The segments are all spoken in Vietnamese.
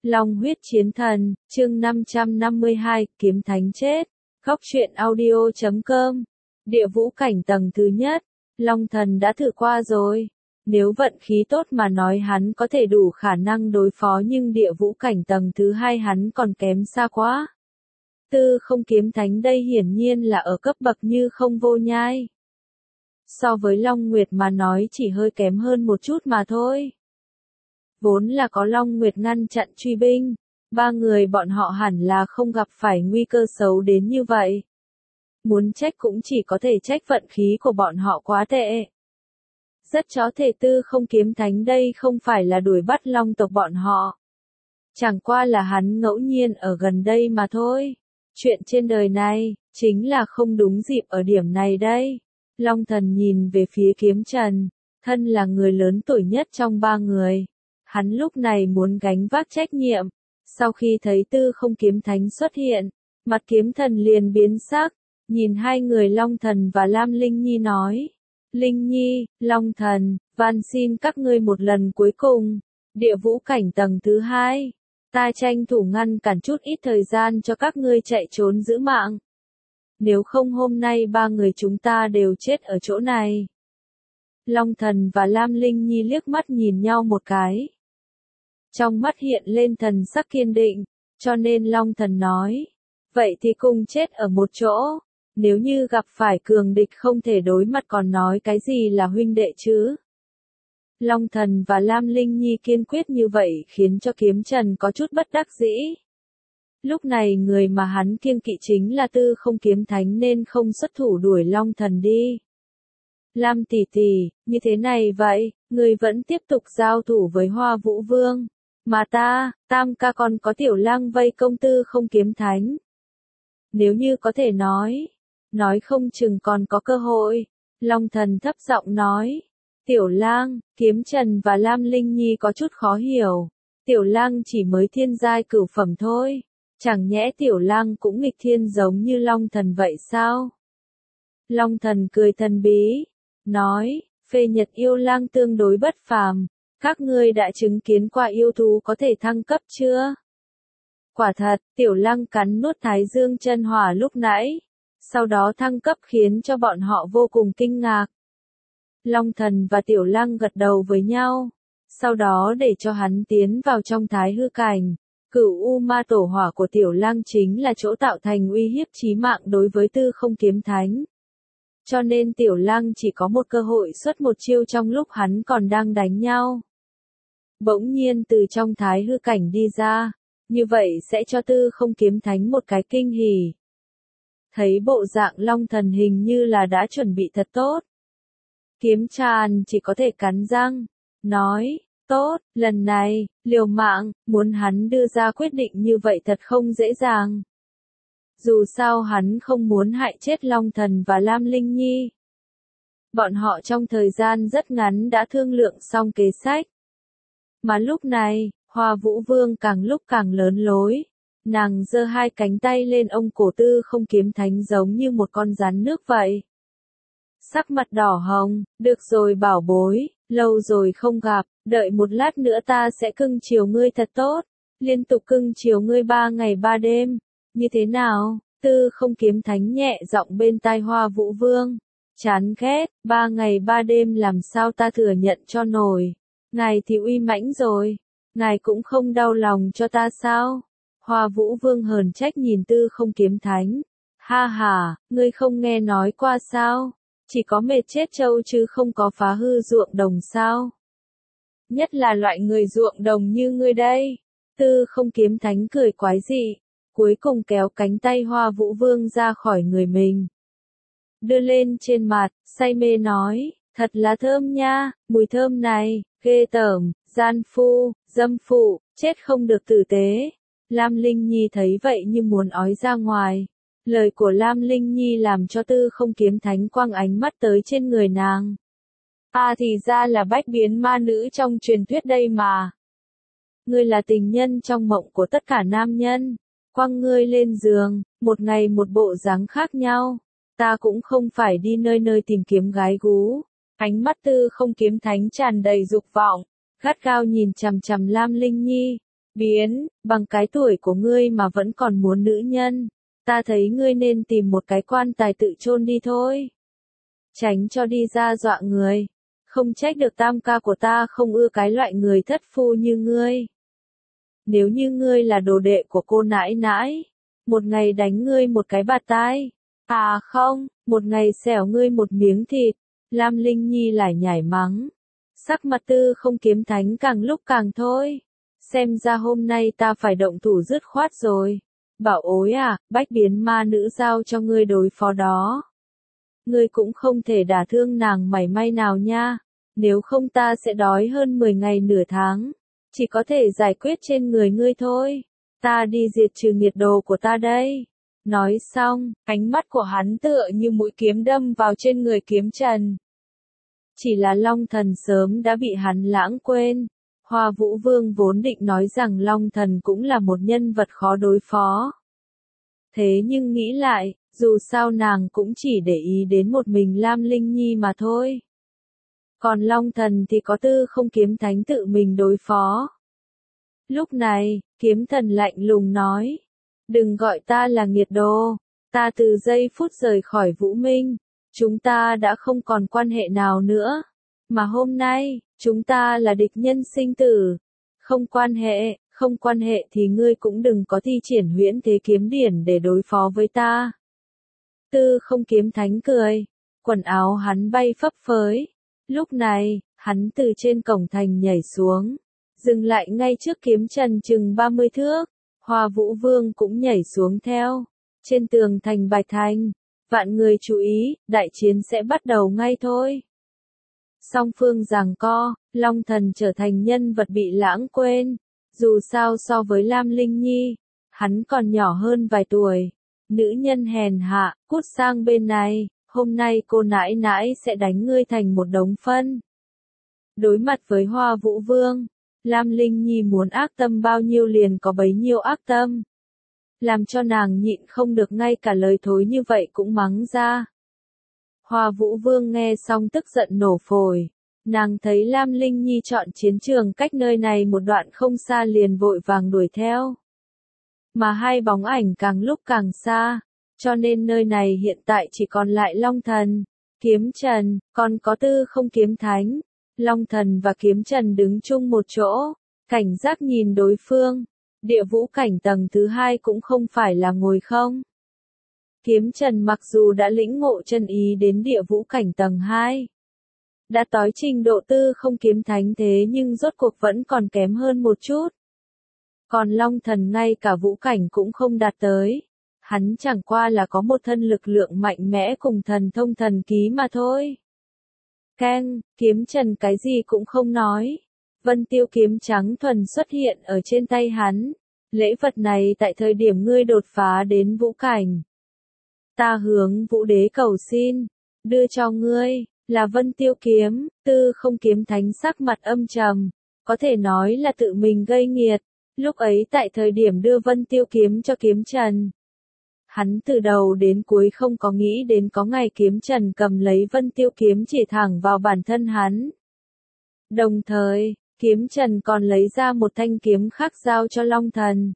Long huyết chiến thần, chương 552, kiếm thánh chết. Góc truyện audio.com. Địa vũ cảnh tầng thứ nhất, Long thần đã thử qua rồi. Nếu vận khí tốt mà nói hắn có thể đủ khả năng đối phó, nhưng địa vũ cảnh tầng thứ hai hắn còn kém xa quá. Tư không kiếm thánh đây hiển nhiên là ở cấp bậc như không vô nhai. So với Long Nguyệt mà nói chỉ hơi kém hơn một chút mà thôi. Vốn là có Long Nguyệt ngăn chặn truy binh, ba người bọn họ hẳn là không gặp phải nguy cơ xấu đến như vậy. Muốn trách cũng chỉ có thể trách vận khí của bọn họ quá tệ. Rất chó thể tư không kiếm thánh đây không phải là đuổi bắt Long tộc bọn họ. Chẳng qua là hắn ngẫu nhiên ở gần đây mà thôi. Chuyện trên đời này, chính là không đúng dịp ở điểm này đây. Long thần nhìn về phía kiếm trần, thân là người lớn tuổi nhất trong ba người. Hắn lúc này muốn gánh vác trách nhiệm. Sau khi thấy tư không kiếm thánh xuất hiện, mặt kiếm thần liền biến sắc, nhìn hai người Long thần và Lam Linh Nhi nói. Linh Nhi, Long thần, van xin các ngươi một lần cuối cùng, địa vũ cảnh tầng thứ hai. Ta tranh thủ ngăn cản chút ít thời gian cho các ngươi chạy trốn giữ mạng. Nếu không hôm nay ba người chúng ta đều chết ở chỗ này. Long thần và Lam Linh Nhi liếc mắt nhìn nhau một cái. Trong mắt hiện lên thần sắc kiên định, cho nên Long thần nói. Vậy thì cùng chết ở một chỗ. Nếu như gặp phải cường địch không thể đối mặt còn nói cái gì là huynh đệ chứ. Long thần và Lam Linh Nhi kiên quyết như vậy khiến cho kiếm trần có chút bất đắc dĩ. Lúc này người mà hắn kiêng kỵ chính là tư không kiếm thánh nên không xuất thủ đuổi Long thần đi. Lam tỷ tỷ, như thế này vậy, người vẫn tiếp tục giao thủ với Hoa Vũ Vương. Mà ta, Tam ca còn có Tiểu Lang vây công tư không kiếm thánh. Nếu như có thể nói không chừng còn có cơ hội. Long thần thấp giọng nói. Tiểu Lang, kiếm trần và Lam Linh Nhi có chút khó hiểu. Tiểu Lang chỉ mới thiên giai cửu phẩm thôi. Chẳng nhẽ Tiểu Lang cũng nghịch thiên giống như Long thần vậy sao? Long thần cười thần bí, nói, phê nhật yêu lang tương đối bất phàm. Các ngươi đã chứng kiến qua yêu thú có thể thăng cấp chưa? Quả thật, Tiểu Lang cắn nuốt Thái Dương chân hỏa lúc nãy. Sau đó thăng cấp khiến cho bọn họ vô cùng kinh ngạc. Long thần và Tiểu Lang gật đầu với nhau. Sau đó để cho hắn tiến vào trong thái hư cảnh. Cửu U Ma Tổ Hỏa của Tiểu Lang chính là chỗ tạo thành uy hiếp chí mạng đối với tư không kiếm thánh. Cho nên Tiểu Lang chỉ có một cơ hội xuất một chiêu trong lúc hắn còn đang đánh nhau. Bỗng nhiên từ trong thái hư cảnh đi ra, như vậy sẽ cho tư không kiếm thánh một cái kinh hỉ. Thấy bộ dạng Long thần hình như là đã chuẩn bị thật tốt. Kiếm tràn chỉ có thể cắn răng, nói, tốt, lần này, liều mạng, muốn hắn đưa ra quyết định như vậy thật không dễ dàng. Dù sao hắn không muốn hại chết Long thần và Lam Linh Nhi. Bọn họ trong thời gian rất ngắn đã thương lượng xong kế sách. Mà lúc này, Hoa Vũ Vương càng lúc càng lớn lối. Nàng giơ hai cánh tay lên ôm cổ tư không kiếm thánh giống như một con rắn nước vậy. Sắc mặt đỏ hồng, được rồi bảo bối, lâu rồi không gặp, đợi một lát nữa ta sẽ cưng chiều ngươi thật tốt, liên tục cưng chiều ngươi 3 ngày 3 đêm, như thế nào? Tư không kiếm thánh nhẹ giọng bên tai Hoa Vũ Vương, chán ghét, 3 ngày 3 đêm làm sao ta thừa nhận cho nổi, ngài thì uy mãnh rồi, ngài cũng không đau lòng cho ta sao? Hoa Vũ Vương hờn trách nhìn tư không kiếm thánh, ha ha, ngươi không nghe nói qua sao? Chỉ có mệt chết trâu chứ không có phá hư ruộng đồng sao? Nhất là loại người ruộng đồng như ngươi đây. Tư không kiếm thánh cười quái dị, cuối cùng kéo cánh tay Hoa Vũ Vương ra khỏi người mình. Đưa lên trên mặt, say mê nói, thật là thơm nha, mùi thơm này, ghê tởm, gian phu, dâm phụ, chết không được tử tế. Lam Linh Nhi thấy vậy như muốn ói ra ngoài. Lời của Lam Linh Nhi làm cho tư không kiếm thánh quăng ánh mắt tới trên người nàng. Thì ra là bách biến ma nữ trong truyền thuyết đây mà. Ngươi là tình nhân trong mộng của tất cả nam nhân. Quăng ngươi lên giường, một ngày một bộ dáng khác nhau. Ta cũng không phải đi nơi nơi tìm kiếm gái gú. Ánh mắt tư không kiếm thánh tràn đầy dục vọng. Gắt gao nhìn chằm chằm Lam Linh Nhi. Biến, bằng cái tuổi của ngươi mà vẫn còn muốn nữ nhân. Ta thấy ngươi nên tìm một cái quan tài tự chôn đi thôi. Tránh cho đi ra dọa người. Không trách được tam ca của ta không ưa cái loại người thất phu như ngươi. Nếu như ngươi là đồ đệ của cô nãi nãi, một ngày đánh ngươi một cái bạt tai. À không, một ngày xẻo ngươi một miếng thịt. Lam Linh Nhi lại nhảy mắng. Sắc mặt Tư Không Kiếm Thánh càng lúc càng thôi. Xem ra hôm nay ta phải động thủ dứt khoát rồi. Bảo ối à, bách biến ma nữ giao cho ngươi đối phó đó. Ngươi cũng không thể đả thương nàng mảy may nào nha. Nếu không ta sẽ đói hơn 10 ngày nửa tháng. Chỉ có thể giải quyết trên người ngươi thôi. Ta đi diệt trừ nghiệt đồ của ta đây. Nói xong, ánh mắt của hắn tựa như mũi kiếm đâm vào trên người Kiếm Trần. Chỉ là Long Thần sớm đã bị hắn lãng quên. Hoa Vũ Vương vốn định nói rằng Long Thần cũng là một nhân vật khó đối phó. Thế nhưng nghĩ lại, dù sao nàng cũng chỉ để ý đến một mình Lam Linh Nhi mà thôi. Còn Long Thần thì có Tư Không Kiếm Thánh tự mình đối phó. Lúc này, Kiếm Thần lạnh lùng nói. Đừng gọi ta là nghiệt đồ. Ta từ giây phút rời khỏi Vũ Minh. Chúng ta đã không còn quan hệ nào nữa. Mà hôm nay, chúng ta là địch nhân sinh tử. Không quan hệ thì ngươi cũng đừng có thi triển huyễn thế kiếm điển để đối phó với ta. Tư Không Kiếm Thánh cười. Quần áo hắn bay phấp phới. Lúc này, hắn từ trên cổng thành nhảy xuống. Dừng lại ngay trước Kiếm Trần chừng 30 thước. Hoa Vũ Vương cũng nhảy xuống theo. Trên tường thành Bạch Thành. Vạn người chú ý, đại chiến sẽ bắt đầu ngay thôi. Song phương giằng co, Long Thần trở thành nhân vật bị lãng quên. Dù sao so với Lam Linh Nhi, hắn còn nhỏ hơn vài tuổi. Nữ nhân hèn hạ, cút sang bên này, hôm nay cô nãi nãi sẽ đánh ngươi thành một đống phân. Đối mặt với Hoa Vũ Vương, Lam Linh Nhi muốn ác tâm bao nhiêu liền có bấy nhiêu ác tâm. Làm cho nàng nhịn không được ngay cả lời thối như vậy cũng mắng ra. Hoa Vũ Vương nghe xong tức giận nổ phổi. Nàng thấy Lam Linh Nhi chọn chiến trường cách nơi này một đoạn không xa liền vội vàng đuổi theo. Mà hai bóng ảnh càng lúc càng xa, cho nên nơi này hiện tại chỉ còn lại Long Thần, Kiếm Trần, còn có Tư Không Kiếm Thánh. Long Thần và Kiếm Trần đứng chung một chỗ, cảnh giác nhìn đối phương. Địa vũ cảnh tầng thứ 2 cũng không phải là ngồi không. Kiếm Trần mặc dù đã lĩnh ngộ chân ý đến địa vũ cảnh tầng 2, đã tới trình độ Tư Không Kiếm Thánh thế nhưng rốt cuộc vẫn còn kém hơn một chút. Còn Long Thần ngay cả vũ cảnh cũng không đạt tới. Hắn chẳng qua là có một thân lực lượng mạnh mẽ cùng thần thông thần ký mà thôi. Keng, Kiếm Trần cái gì cũng không nói. Vân Tiêu kiếm trắng thuần xuất hiện ở trên tay hắn. Lễ vật này tại thời điểm ngươi đột phá đến vũ cảnh. Ta hướng Vũ Đế cầu xin, đưa cho ngươi, là Vân Tiêu kiếm. Tư Không Kiếm Thánh sắc mặt âm trầm, có thể nói là tự mình gây nghiệt. Lúc ấy tại thời điểm đưa Vân Tiêu kiếm cho Kiếm Trần, hắn từ đầu đến cuối không có nghĩ đến có ngày Kiếm Trần cầm lấy Vân Tiêu kiếm chỉ thẳng vào bản thân hắn. Đồng thời, Kiếm Trần còn lấy ra một thanh kiếm khác giao cho Long Thần.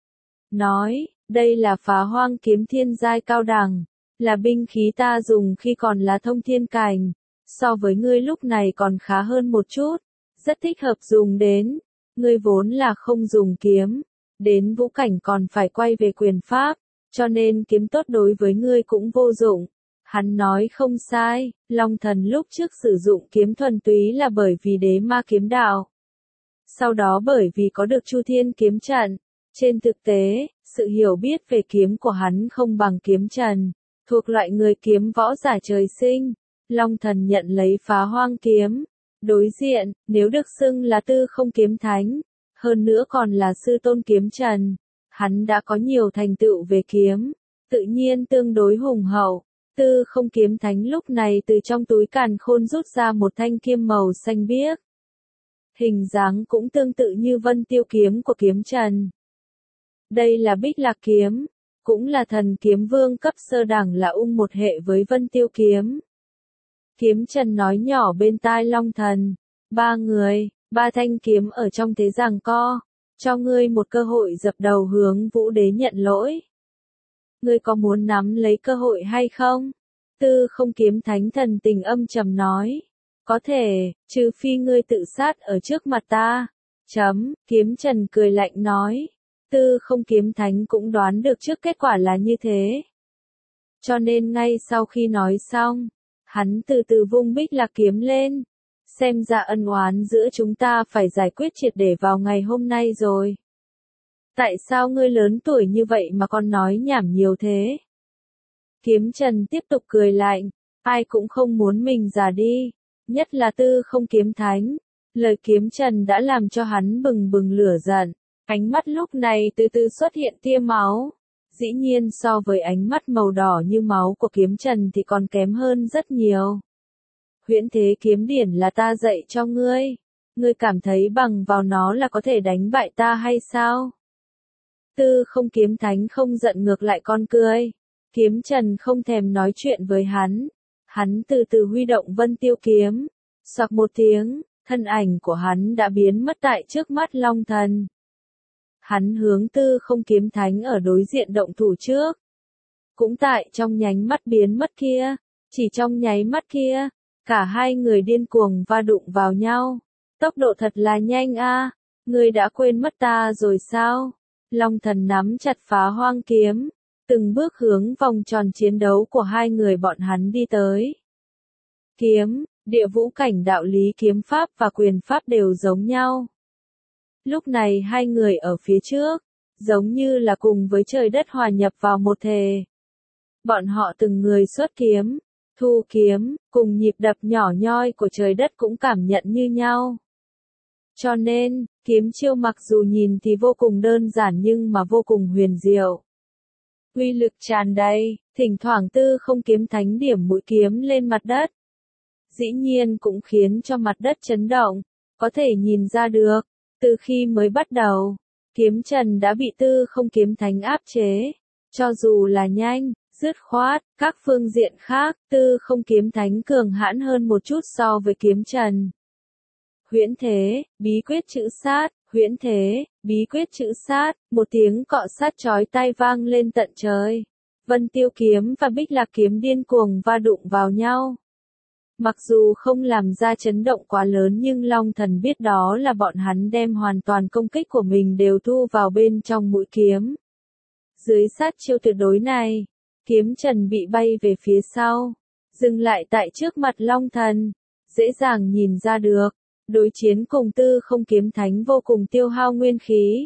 Nói, đây là Phá Hoang kiếm thiên giai cao đẳng, là binh khí ta dùng khi còn là thông thiên cảnh, so với ngươi lúc này còn khá hơn một chút, rất thích hợp dùng đến. Ngươi vốn là không dùng kiếm, đến vũ cảnh còn phải quay về quyền pháp, cho nên kiếm tốt đối với ngươi cũng vô dụng. Hắn nói không sai, Long Thần lúc trước sử dụng kiếm thuần túy là bởi vì đế ma kiếm đạo. Sau đó bởi vì có được Chu Thiên kiếm trận. Trên thực tế, sự hiểu biết về kiếm của hắn không bằng Kiếm Trần, thuộc loại người kiếm võ giả trời sinh. Long Thần nhận lấy Phá Hoang kiếm. Đối diện, nếu được xưng là Tư Không Kiếm Thánh, hơn nữa còn là sư tôn Kiếm Trần, hắn đã có nhiều thành tựu về kiếm, tự nhiên tương đối hùng hậu. Tư Không Kiếm Thánh lúc này từ trong túi càn khôn rút ra một thanh kiếm màu xanh biếc. Hình dáng cũng tương tự như Vân Tiêu kiếm của Kiếm Trần. Đây là Bích Lạc kiếm, cũng là thần kiếm vương cấp sơ đẳng, là một hệ với Vân Tiêu kiếm. Kiếm Trần nói nhỏ bên tai Long Thần, ba thanh kiếm ở trong thế giằng co, cho ngươi một cơ hội dập đầu hướng Vũ Đế nhận lỗi. Ngươi có muốn nắm lấy cơ hội hay không? Tư Không Kiếm Thánh thần tình âm trầm nói. Có thể, trừ phi ngươi tự sát ở trước mặt ta. Kiếm Trần cười lạnh nói. Tư Không Kiếm Thánh cũng đoán được trước kết quả là như thế. Cho nên ngay sau khi nói xong, hắn từ từ vung Bích Lạc kiếm lên. Xem ra ân oán giữa chúng ta phải giải quyết triệt để vào ngày hôm nay rồi. Tại sao ngươi lớn tuổi như vậy mà còn nói nhảm nhiều thế? Kiếm Trần tiếp tục cười lạnh, ai cũng không muốn mình già đi, nhất là Tư Không Kiếm Thánh. Lời Kiếm Trần đã làm cho hắn bừng bừng lửa giận, ánh mắt lúc này từ từ xuất hiện tia máu. Dĩ nhiên so với ánh mắt màu đỏ như máu của Kiếm Trần thì còn kém hơn rất nhiều. Huyễn Thế Kiếm Điển là ta dạy cho ngươi, ngươi cảm thấy bằng vào nó là có thể đánh bại ta hay sao? Tư Không Kiếm Thánh không giận ngược lại con cười. Kiếm Trần không thèm nói chuyện với hắn từ từ huy động Vân Tiêu Kiếm. Xoạc một tiếng, thân ảnh của hắn đã biến mất tại trước mắt Long Thần. Hắn hướng Tư Không Kiếm Thánh ở đối diện động thủ trước. Cũng tại trong nhánh mắt biến mất kia, chỉ trong nháy mắt kia, cả hai người điên cuồng va đụng vào nhau. Tốc độ thật là nhanh a, ngươi đã quên mất ta rồi sao? Long Thần nắm chặt Phá Hoang kiếm, từng bước hướng vòng tròn chiến đấu của hai người bọn hắn đi tới. Kiếm, địa vũ cảnh đạo lý kiếm pháp và quyền pháp đều giống nhau. Lúc này hai người ở phía trước, giống như là cùng với trời đất hòa nhập vào một thể. Bọn họ từng người xuất kiếm, thu kiếm, cùng nhịp đập nhỏ nhoi của trời đất cũng cảm nhận như nhau. Cho nên, kiếm chiêu mặc dù nhìn thì vô cùng đơn giản nhưng mà vô cùng huyền diệu. Uy lực tràn đầy, thỉnh thoảng Tư Không Kiếm Thánh điểm mũi kiếm lên mặt đất. Dĩ nhiên cũng khiến cho mặt đất chấn động, có thể nhìn ra được, từ khi mới bắt đầu, Kiếm Trần đã bị Tư Không Kiếm Thánh áp chế. Cho dù là nhanh, dứt khoát, các phương diện khác, Tư Không Kiếm Thánh cường hãn hơn một chút so với Kiếm Trần. Huyễn Thế, bí quyết chữ sát, Huyễn Thế, bí quyết chữ sát, một tiếng cọ sát chói tai vang lên tận trời. Vân Tiêu kiếm và Bích Lạc kiếm điên cuồng va đụng vào nhau. Mặc dù không làm ra chấn động quá lớn nhưng Long Thần biết đó là bọn hắn đem hoàn toàn công kích của mình đều thu vào bên trong mũi kiếm. Dưới sát chiêu tuyệt đối này, Kiếm Trần bị bay về phía sau, dừng lại tại trước mặt Long Thần, dễ dàng nhìn ra được. Đối chiến cùng Tư Không Kiếm Thánh vô cùng tiêu hao nguyên khí.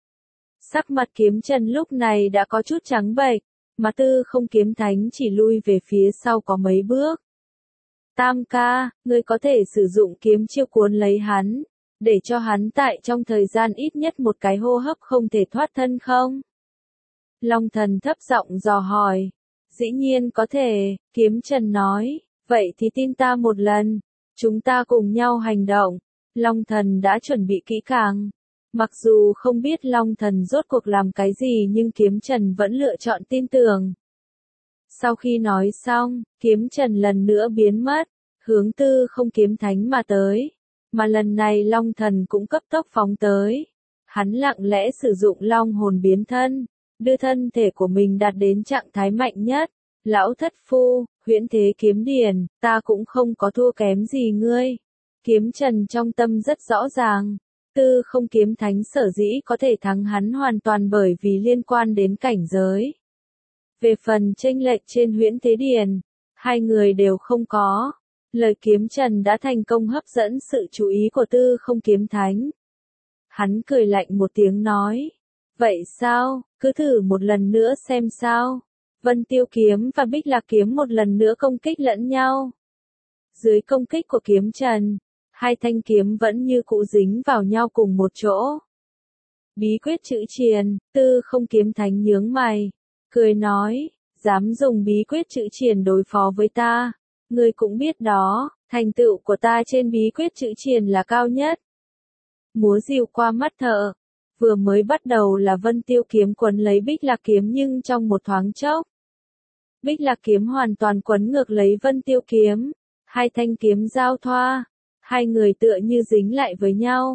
Sắc mặt Kiếm Trần lúc này đã có chút trắng bệch, mà Tư Không Kiếm Thánh chỉ lui về phía sau có mấy bước. Tam ca, ngươi có thể sử dụng kiếm chiêu cuốn lấy hắn, để cho hắn tại trong thời gian ít nhất một cái hô hấp không thể thoát thân không? Long Thần thấp giọng dò hỏi. Dĩ nhiên có thể, Kiếm Trần nói, vậy thì tin ta một lần. Chúng ta cùng nhau hành động. Long Thần đã chuẩn bị kỹ càng. Mặc dù không biết Long Thần rốt cuộc làm cái gì nhưng Kiếm Trần vẫn lựa chọn tin tưởng. Sau khi nói xong, Kiếm Trần lần nữa biến mất, hướng Tư Không Kiếm Thánh mà tới. Mà lần này Long Thần cũng cấp tốc phóng tới. Hắn lặng lẽ sử dụng Long hồn biến thân, đưa thân thể của mình đạt đến trạng thái mạnh nhất. Lão thất phu, Huyễn Thế Kiếm Điển, ta cũng không có thua kém gì ngươi. Kiếm Trần trong tâm rất rõ ràng, Tư Không Kiếm Thánh sở dĩ có thể thắng hắn hoàn toàn bởi vì liên quan đến cảnh giới. Về phần chênh lệch trên Huyễn Thế Điển, hai người đều không có. Lời Kiếm Trần đã thành công hấp dẫn sự chú ý của Tư Không Kiếm Thánh. Hắn cười lạnh một tiếng nói, vậy sao, cứ thử một lần nữa xem sao. Vân Tiêu kiếm và Bích Lạc kiếm một lần nữa công kích lẫn nhau. Dưới công kích của Kiếm Trần, hai thanh kiếm vẫn như cũ dính vào nhau cùng một chỗ. Bí quyết chữ triền, Tư Không Kiếm Thánh nhướng mày, cười nói, dám dùng bí quyết chữ triền đối phó với ta, ngươi cũng biết đó, thành tựu của ta trên bí quyết chữ triền là cao nhất. Múa rìu qua mắt thợ, vừa mới bắt đầu là Vân Tiêu kiếm quấn lấy Bích Lạc kiếm nhưng trong một thoáng chốc, Bích Lạc kiếm hoàn toàn quấn ngược lấy Vân Tiêu kiếm, hai thanh kiếm giao thoa, hai người tựa như dính lại với nhau,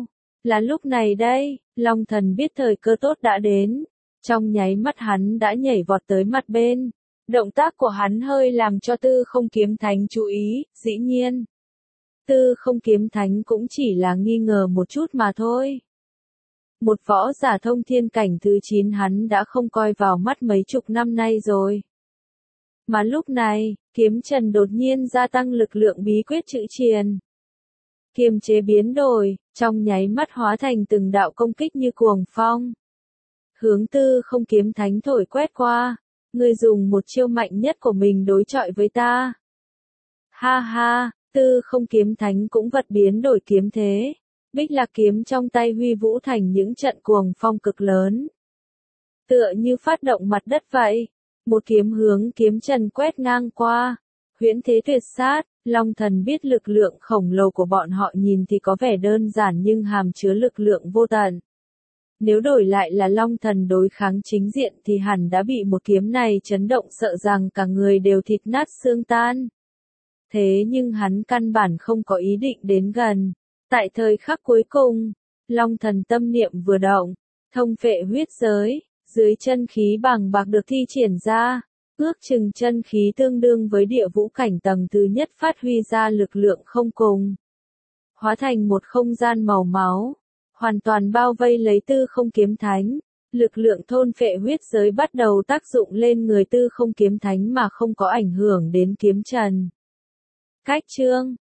Là lúc này đây, Long Thần biết thời cơ tốt đã đến. Trong nháy mắt hắn đã nhảy vọt tới mặt bên. Động tác của hắn hơi làm cho Tư Không Kiếm Thánh chú ý, dĩ nhiên. Tư Không Kiếm Thánh cũng chỉ là nghi ngờ một chút mà thôi. Một võ giả thông thiên cảnh thứ 9 hắn đã không coi vào mắt mấy chục năm nay rồi. Mà lúc này, kiếm trần đột nhiên gia tăng lực lượng bí quyết chữ triền. Kiềm chế biến đổi, trong nháy mắt hóa thành từng đạo công kích như cuồng phong. Hướng Tư Không Kiếm Thánh thổi quét qua, ngươi dùng một chiêu mạnh nhất của mình đối chọi với ta. Ha ha, Tư Không Kiếm Thánh cũng vật biến đổi kiếm thế. Bích Lạc kiếm trong tay huy vũ thành những trận cuồng phong cực lớn. Tựa như phát động mặt đất vậy. Một kiếm hướng kiếm trần quét ngang qua. Huyễn thế tuyệt sát, Long Thần biết lực lượng khổng lồ của bọn họ nhìn thì có vẻ đơn giản nhưng hàm chứa lực lượng vô tận. Nếu đổi lại là Long Thần đối kháng chính diện thì hẳn đã bị một kiếm này chấn động sợ rằng cả người đều thịt nát xương tan. Thế nhưng hắn căn bản không có ý định đến gần. Tại thời khắc cuối cùng, Long Thần tâm niệm vừa động, thông phệ huyết giới, dưới chân khí bàng bạc được thi triển ra, ước chừng chân khí tương đương với địa vũ cảnh tầng thứ nhất phát huy ra lực lượng không cùng. Hóa thành một không gian màu máu, hoàn toàn bao vây lấy Tư Không Kiếm Thánh, lực lượng thôn phệ huyết giới bắt đầu tác dụng lên người Tư Không Kiếm Thánh mà không có ảnh hưởng đến kiếm trần. Cách chương